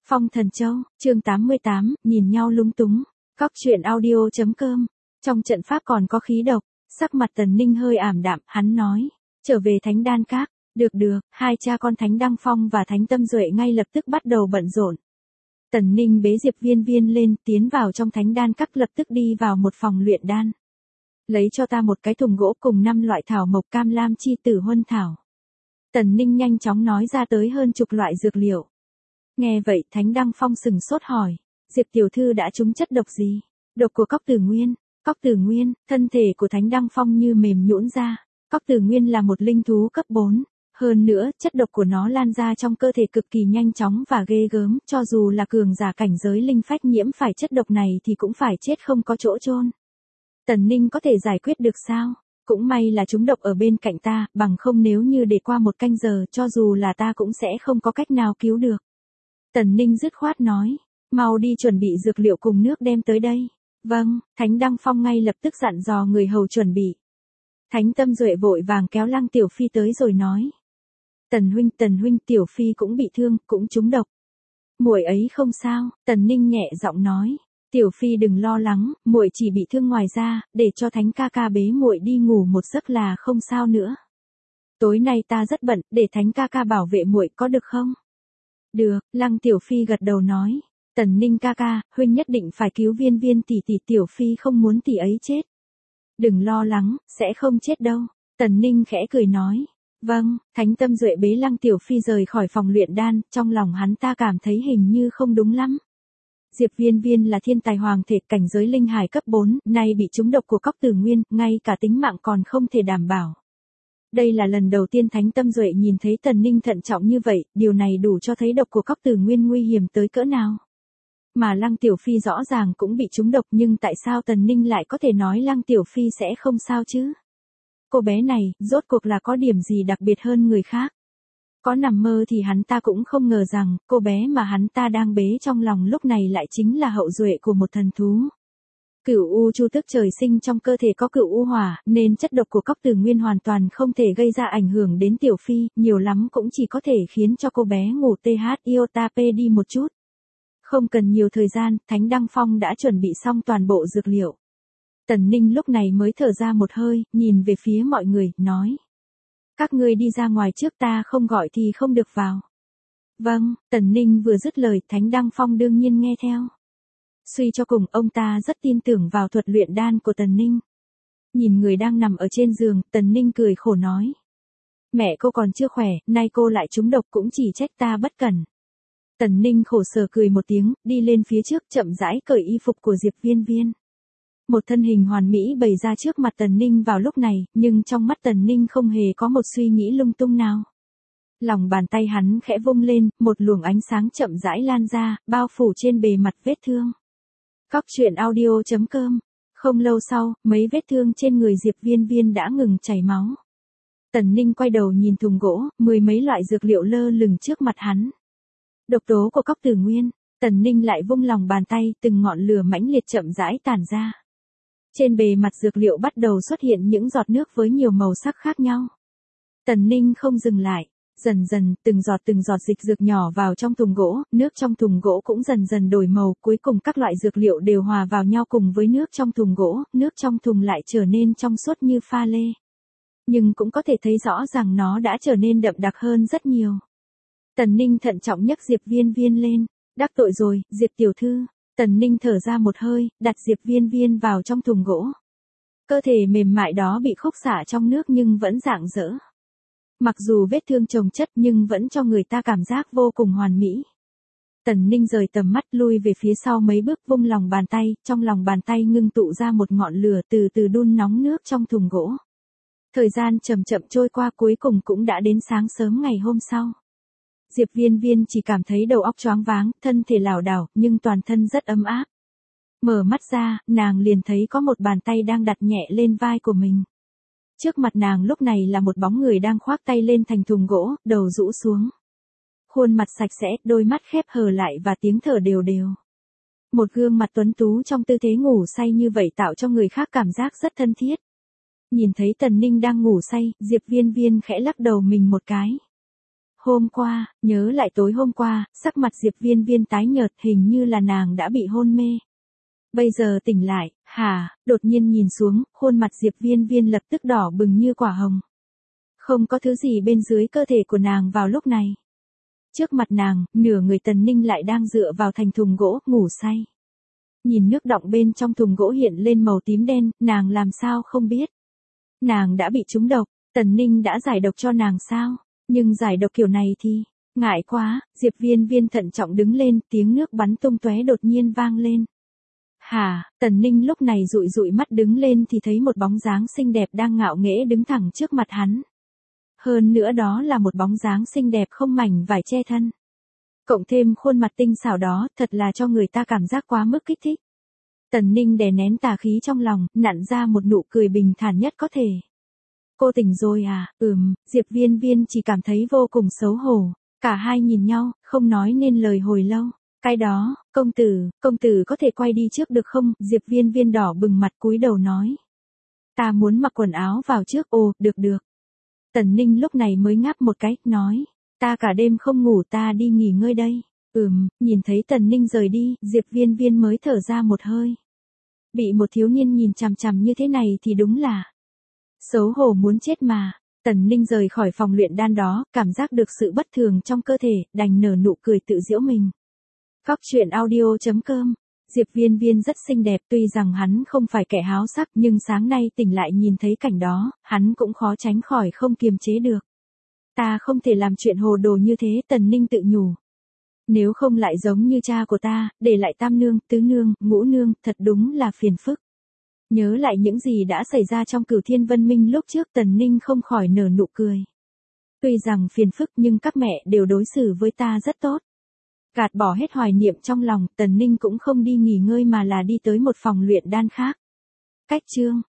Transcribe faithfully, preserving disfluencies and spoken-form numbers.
Phong Thần Châu, chương tám mươi tám, nhìn nhau lúng túng. Cóc truyện audio chấm com. Trong trận pháp còn có khí độc, sắc mặt Tần Ninh hơi ảm đạm, hắn nói, trở về Thánh Đan Các. Được được, hai cha con Thánh Đăng Phong và Thánh Tâm Duệ ngay lập tức bắt đầu bận rộn. Tần Ninh bế Diệp Viên Viên lên, tiến vào trong Thánh Đan Các, lập tức đi vào một phòng luyện đan. Lấy cho ta một cái thùng gỗ cùng năm loại thảo mộc, cam lam chi tử, huân thảo. Tần Ninh nhanh chóng nói ra tới hơn chục loại dược liệu. Nghe vậy Thánh Đăng Phong sừng sốt hỏi, Diệp tiểu thư đã trúng chất độc gì? Độc của Cóc Tử Nguyên. Cóc Tử Nguyên, thân thể của Thánh Đăng Phong như mềm nhũn ra. Cóc Tử Nguyên là một linh thú cấp bốn. Hơn nữa, chất độc của nó lan ra trong cơ thể cực kỳ nhanh chóng và ghê gớm, cho dù là cường giả cảnh giới linh phách nhiễm phải chất độc này thì cũng phải chết không có chỗ chôn. Tần Ninh có thể giải quyết được sao? Cũng may là chúng độc ở bên cạnh ta, bằng không nếu như để qua một canh giờ cho dù là ta cũng sẽ không có cách nào cứu được. Tần Ninh dứt khoát nói, mau đi chuẩn bị dược liệu cùng nước đem tới đây. Vâng, Thánh Đăng Phong ngay lập tức dặn dò người hầu chuẩn bị. Thánh Tâm Duệ vội vàng kéo Lăng Tiểu Phi tới rồi nói. Tần huynh, Tần huynh, Tiểu Phi cũng bị thương, cũng trúng độc. Muội ấy không sao, Tần Ninh nhẹ giọng nói. Tiểu Phi đừng lo lắng, muội chỉ bị thương ngoài ra, để cho Thánh ca ca bế muội đi ngủ một giấc là không sao nữa. Tối nay ta rất bận, để Thánh ca ca bảo vệ muội có được không? Được, Lăng Tiểu Phi gật đầu nói. Tần Ninh ca ca, huynh nhất định phải cứu Viên Viên tỷ tỷ, Tiểu Phi không muốn tỷ ấy chết. Đừng lo lắng, sẽ không chết đâu. Tần Ninh khẽ cười nói. Vâng, Thánh Tâm Duệ bế Lăng Tiểu Phi rời khỏi phòng luyện đan, trong lòng hắn ta cảm thấy hình như không đúng lắm. Diệp Viên Viên là thiên tài hoàng thể cảnh giới linh hải cấp bốn, nay bị trúng độc của Cóc Tử Nguyên, ngay cả tính mạng còn không thể đảm bảo. Đây là lần đầu tiên Thánh Tâm Duệ nhìn thấy Tần Ninh thận trọng như vậy, điều này đủ cho thấy độc của Cóc Tử Nguyên nguy hiểm tới cỡ nào. Mà Lăng Tiểu Phi rõ ràng cũng bị trúng độc, nhưng tại sao Tần Ninh lại có thể nói Lăng Tiểu Phi sẽ không sao chứ? Cô bé này, rốt cuộc là có điểm gì đặc biệt hơn người khác? Có nằm mơ thì hắn ta cũng không ngờ rằng, cô bé mà hắn ta đang bế trong lòng lúc này lại chính là hậu duệ của một thần thú. Cửu U Chu Tước trời sinh trong cơ thể có cửu U hỏa, nên chất độc của Cóc Tử Nguyên hoàn toàn không thể gây ra ảnh hưởng đến Tiểu Phi, nhiều lắm cũng chỉ có thể khiến cho cô bé ngủ tê hát iota pê đi một chút. Không cần nhiều thời gian, Thánh Đăng Phong đã chuẩn bị xong toàn bộ dược liệu. Tần Ninh lúc này mới thở ra một hơi, nhìn về phía mọi người, nói. Các ngươi đi ra ngoài trước, ta không gọi thì không được vào. Vâng, Tần Ninh vừa dứt lời, Thánh Đăng Phong đương nhiên nghe theo. Suy cho cùng, ông ta rất tin tưởng vào thuật luyện đan của Tần Ninh. Nhìn người đang nằm ở trên giường, Tần Ninh cười khổ nói. Mẹ cô còn chưa khỏe, nay cô lại trúng độc, cũng chỉ trách ta bất cẩn. Tần Ninh khổ sở cười một tiếng, đi lên phía trước, chậm rãi cởi y phục của Diệp Viên Viên. Một thân hình hoàn mỹ bày ra trước mặt Tần Ninh vào lúc này, nhưng trong mắt Tần Ninh không hề có một suy nghĩ lung tung nào. Lòng bàn tay hắn khẽ vung lên, một luồng ánh sáng chậm rãi lan ra, bao phủ trên bề mặt vết thương. Cóc truyện audio chấm com. Không lâu sau, mấy vết thương trên người Diệp Viên Viên đã ngừng chảy máu. Tần Ninh quay đầu nhìn thùng gỗ, mười mấy loại dược liệu lơ lửng trước mặt hắn. Độc tố của Cóc Tử Nguyên. Tần Ninh lại vung lòng bàn tay, từng ngọn lửa mãnh liệt chậm rãi tản ra. Trên bề mặt dược liệu bắt đầu xuất hiện những giọt nước với nhiều màu sắc khác nhau. Tần Ninh không dừng lại, dần dần, từng giọt từng giọt dịch dược nhỏ vào trong thùng gỗ, nước trong thùng gỗ cũng dần dần đổi màu, cuối cùng các loại dược liệu đều hòa vào nhau cùng với nước trong thùng gỗ, nước trong thùng lại trở nên trong suốt như pha lê. Nhưng cũng có thể thấy rõ ràng nó đã trở nên đậm đặc hơn rất nhiều. Tần Ninh thận trọng nhấc Diệp Viên Viên lên, đắc tội rồi, Diệp tiểu thư. Tần Ninh thở ra một hơi, đặt Diệp Viên Viên vào trong thùng gỗ. Cơ thể mềm mại đó bị khúc xả trong nước nhưng vẫn rạng rỡ. Mặc dù vết thương chồng chất nhưng vẫn cho người ta cảm giác vô cùng hoàn mỹ. Tần Ninh rời tầm mắt lui về phía sau mấy bước, vung lòng bàn tay, trong lòng bàn tay ngưng tụ ra một ngọn lửa từ từ đun nóng nước trong thùng gỗ. Thời gian chậm chậm trôi qua, cuối cùng cũng đã đến sáng sớm ngày hôm sau. Diệp Viên Viên chỉ cảm thấy đầu óc choáng váng, thân thể lảo đảo, nhưng toàn thân rất ấm áp. Mở mắt ra, nàng liền thấy có một bàn tay đang đặt nhẹ lên vai của mình. Trước mặt nàng lúc này là một bóng người đang khoác tay lên thành thùng gỗ, đầu rũ xuống. Khuôn mặt sạch sẽ, đôi mắt khép hờ lại và tiếng thở đều đều. Một gương mặt tuấn tú trong tư thế ngủ say như vậy tạo cho người khác cảm giác rất thân thiết. Nhìn thấy Tần Ninh đang ngủ say, Diệp Viên Viên khẽ lắc đầu mình một cái. Hôm qua, nhớ lại tối hôm qua, sắc mặt Diệp Viên Viên tái nhợt, hình như là nàng đã bị hôn mê. Bây giờ tỉnh lại, hả, đột nhiên nhìn xuống, khuôn mặt Diệp Viên Viên lập tức đỏ bừng như quả hồng. Không có thứ gì bên dưới cơ thể của nàng vào lúc này. Trước mặt nàng, nửa người Tần Ninh lại đang dựa vào thành thùng gỗ, ngủ say. Nhìn nước đọng bên trong thùng gỗ hiện lên màu tím đen, nàng làm sao không biết. Nàng đã bị trúng độc, Tần Ninh đã giải độc cho nàng sao? Nhưng giải độc kiểu này thì, ngại quá, Diệp Viên Viên thận trọng đứng lên, tiếng nước bắn tung tóe đột nhiên vang lên. Hả, Tần Ninh lúc này dụi dụi mắt đứng lên thì thấy một bóng dáng xinh đẹp đang ngạo nghễ đứng thẳng trước mặt hắn. Hơn nữa đó là một bóng dáng xinh đẹp không mảnh vải che thân. Cộng thêm khuôn mặt tinh xảo đó, thật là cho người ta cảm giác quá mức kích thích. Tần Ninh đè nén tà khí trong lòng, nặn ra một nụ cười bình thản nhất có thể. Cô tỉnh rồi à, ừm, Diệp Viên Viên chỉ cảm thấy vô cùng xấu hổ. Cả hai nhìn nhau, không nói nên lời hồi lâu. Cái đó, công tử, công tử có thể quay đi trước được không? Diệp Viên Viên đỏ bừng mặt cúi đầu nói. Ta muốn mặc quần áo vào trước, ồ, được được. Tần Ninh lúc này mới ngáp một cái, nói. Ta cả đêm không ngủ, ta đi nghỉ ngơi đây. Ừm, nhìn thấy Tần Ninh rời đi, Diệp Viên Viên mới thở ra một hơi. Bị một thiếu niên nhìn chằm chằm như thế này thì đúng là xấu hổ muốn chết mà. Tần Ninh rời khỏi phòng luyện đan đó, cảm giác được sự bất thường trong cơ thể, đành nở nụ cười tự giễu mình. Cóc truyện audio chấm com. Diệp Viên Viên rất xinh đẹp, tuy rằng hắn không phải kẻ háo sắc, nhưng sáng nay tỉnh lại nhìn thấy cảnh đó, hắn cũng khó tránh khỏi không kiềm chế được. Ta không thể làm chuyện hồ đồ như thế, Tần Ninh tự nhủ. Nếu không lại giống như cha của ta, để lại tam nương, tứ nương, ngũ nương, thật đúng là phiền phức. Nhớ lại những gì đã xảy ra trong Cửu Thiên Vân Minh lúc trước, Tần Ninh không khỏi nở nụ cười. Tuy rằng phiền phức nhưng các mẹ đều đối xử với ta rất tốt. Gạt bỏ hết hoài niệm trong lòng, Tần Ninh cũng không đi nghỉ ngơi mà là đi tới một phòng luyện đan khác. Cách chương